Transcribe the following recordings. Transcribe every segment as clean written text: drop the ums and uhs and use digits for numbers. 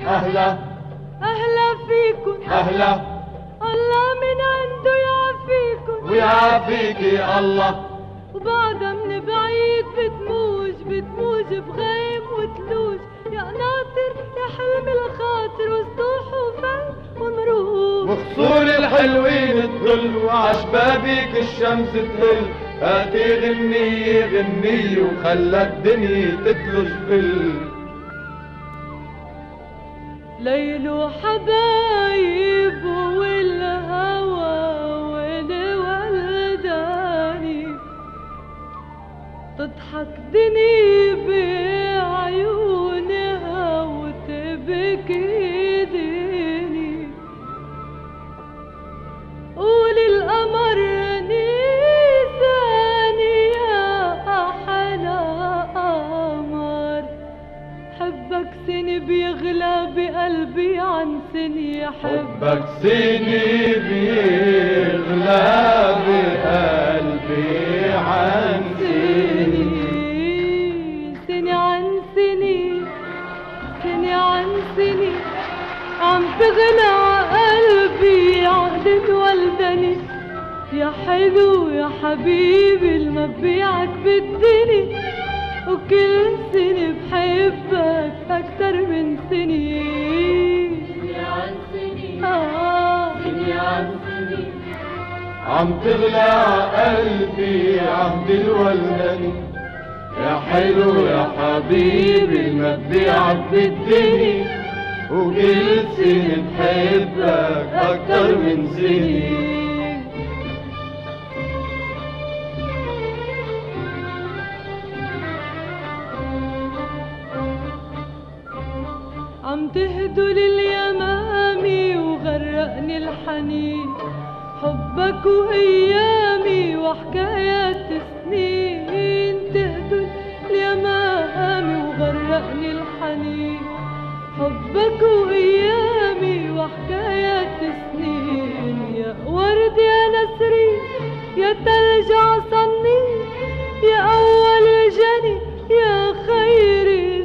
أهلا أهلا فيكن، أهلا الله من عنده يعافيكن ويعافيكي الله. وبعدها من بعيد بتموج بغيم وتلوج، يا ناطر يا حلم الخاطر وسطوح وفن ومروج، وخصور الحلوين تطل وعشبابيك الشمس تهل. هاتي غنية غنية وخلى الدنيا تتلج فل. ليل وحبايب والهوى والولداني، تضحك دني بعيونها وتبكي ديني. قولي القمر نيساني يا أحلى قمر، حبك سني بيغلى بقلبي عن سني، حبك سني بيغلى بقلبي عن سني. سني عن سني، سني عن سني، عم تغلى قلبي عهد الولدني. يا حلو يا حبيبي المبيعك بالدني، وكل سنة بحبك أكتر من سني. سني عن سني، سني عن سني، عم تغلى قلبي عهد الولدني. يا حلو يا حبيبي المبيعك بالدني، وكل سنة بحبك أكتر من سني. عم تهدوا لليمامي وغرقني الحنين، حبك وأيامي وحكايات سنين. تهدوا اليمامي وغرقني الحنين، حبك وأيامي وحكايات سنين. يا ورد يا نسرين يا تلج عصني، يا أول جني يا خير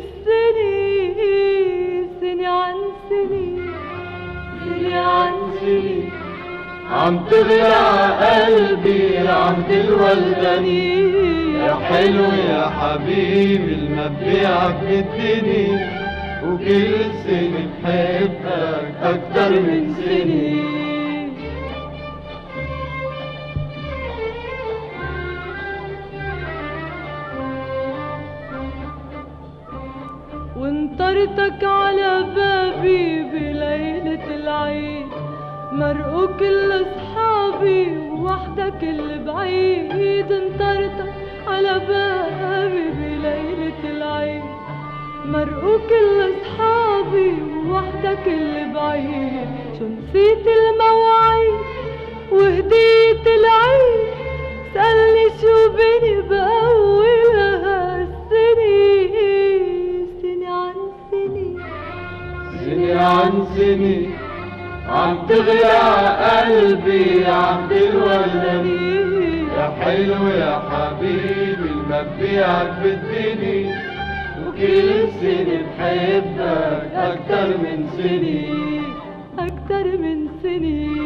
السنين. سني عن سني، سني عن سني، عم تغلى قلبي عهد الولدني. يا حلو يا حبيبي المبيعك بالدني، وكل سنة بحبك أكتر من سني. وانطرتك على بابي بليلة العيد، مرقوا كل اصحابي ووحدك البعيد. انطرتك على بابي بليلة العيد، مرقوا كل اصحابي ووحدك البعيد. شو نسيت المواعيد وهدية العيد، سألني شو بيني بأولها السنين. سني عن سني، سني عن سني، عم تغلى قلبي عهد الولدني. يا حلو يا حبيبي المبيعك بالدني، وكل سنة بحبك أكتر من سني. أكتر من سني.